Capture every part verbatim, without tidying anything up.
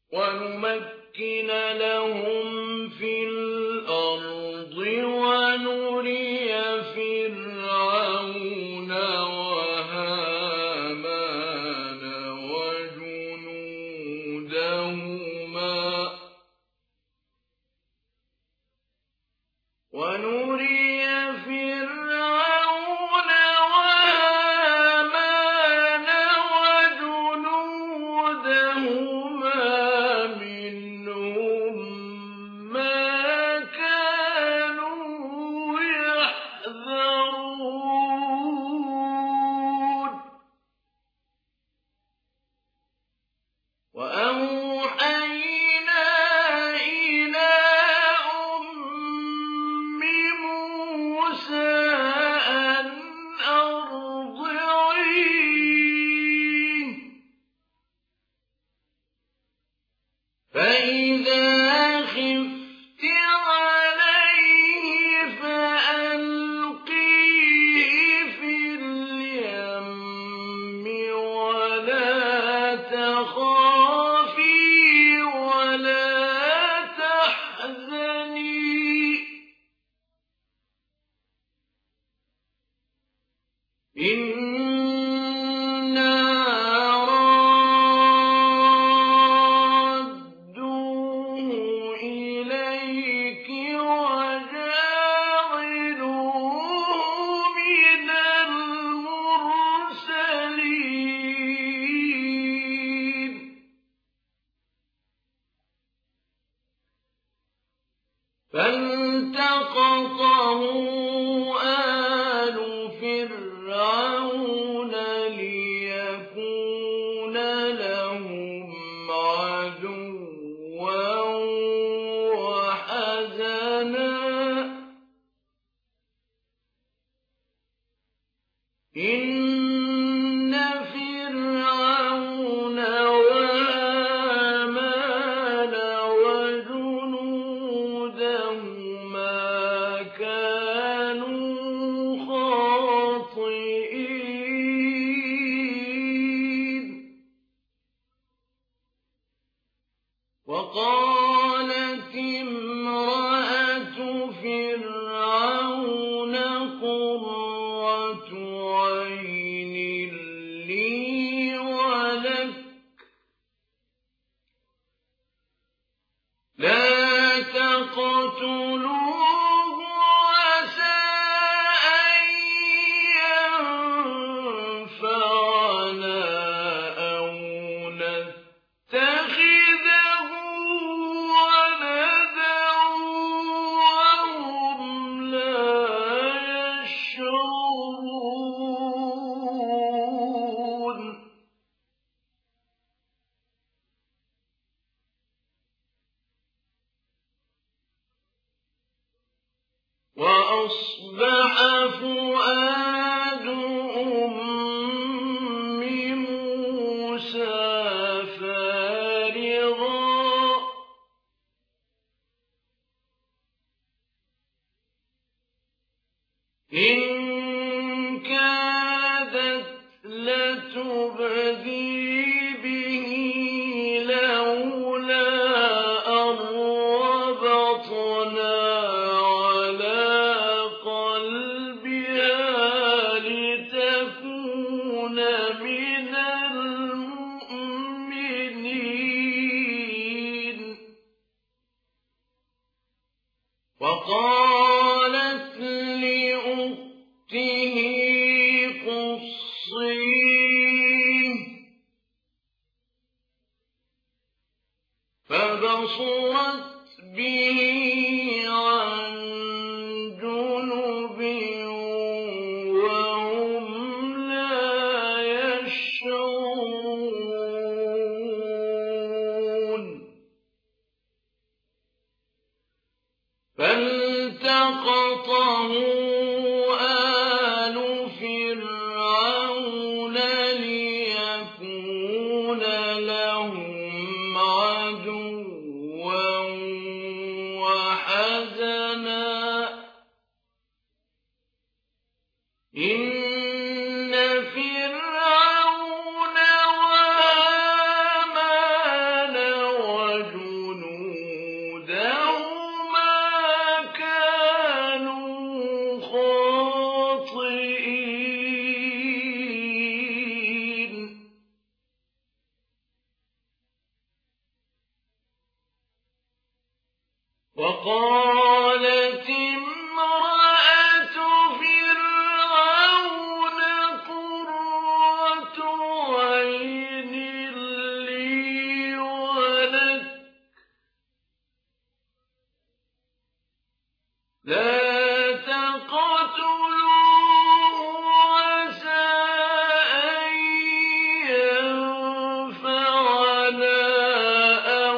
ونمكن لهم في الأرض ونري فرعون وهامان وجنودهما ونري فرعون وهامان وجنودهما منهم ما كانوا يحذرون وأوحينا إلى أم موسى أن أرضعيه فإذا خفت عليه فألقيه في اليم ولا تخافي ولا تحزني إنا رادوه إليك وجاعلوه من المرسلين فالتقطه آل فرعون ليكون لهم عدوا وحزنا إن فرعون وهامان وجنودهما كانوا خاطئين وقالت امرأة فرعون قرة عين لي ولك لا تقتلوه عسى أن ينفعنا أو نتخذه ولدا وهم لا يشعرون وأصبح فؤاد أم موسى فارغا إن كادت لتبدي به لولا أن ربطنا على قلبها لتكون من المؤمنين وقالت لأخته قصيه فبصرت به عن جنب وهم لا يشعرون فالتقطه آل فرعون ليكون لهم عدوا وحزنا إن فرعون وهامان وقالت امرأة فرعون قرة عين لي ولك لا تقتلوه عسى أن ينفعنا أو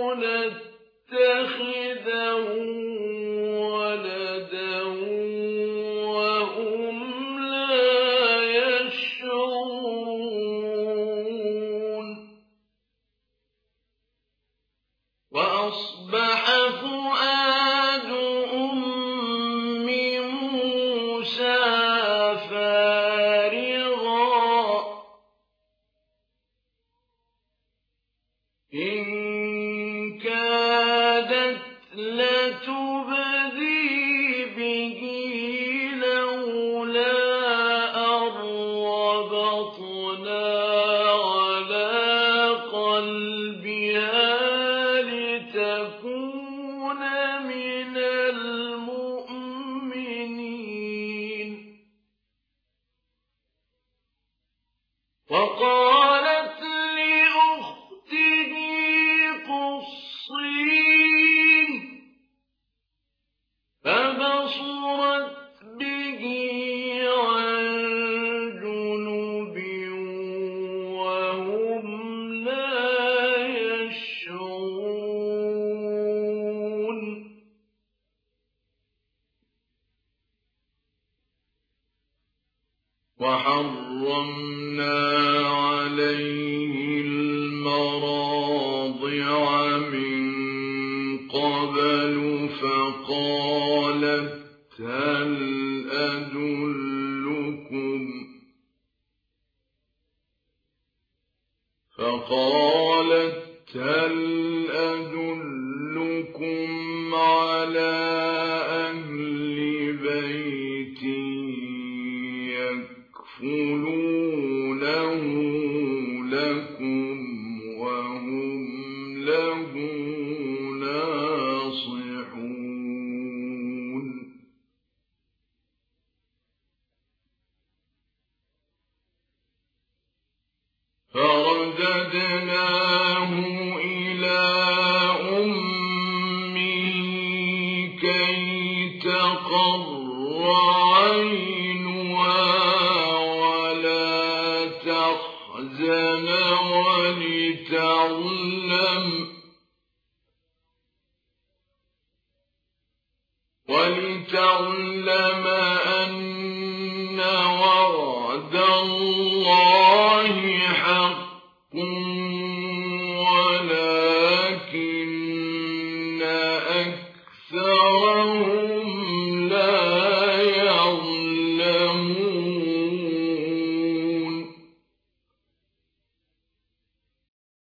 نتخذه ولدا وهم لا يشعرون وأصبح فؤاد أم موسى فارغا إن كادت لتبدي به لولا أن ربطنا على قلبها لتكون من المؤمنين وقالت لأخته قصيه فبصرت به عن جنب وهم لا يشعرون وحرمنا عليه المراضع من قبل فقالت هل أدلكم فقالت هل أدلكم على أهل بيت يكفلونه لكم وهم له ناصحون فرددناه إلى أمه كي تقر عينها ولا تحزن ولتعلم ولتعلم أن وعد الله حق ولكن أكثرهم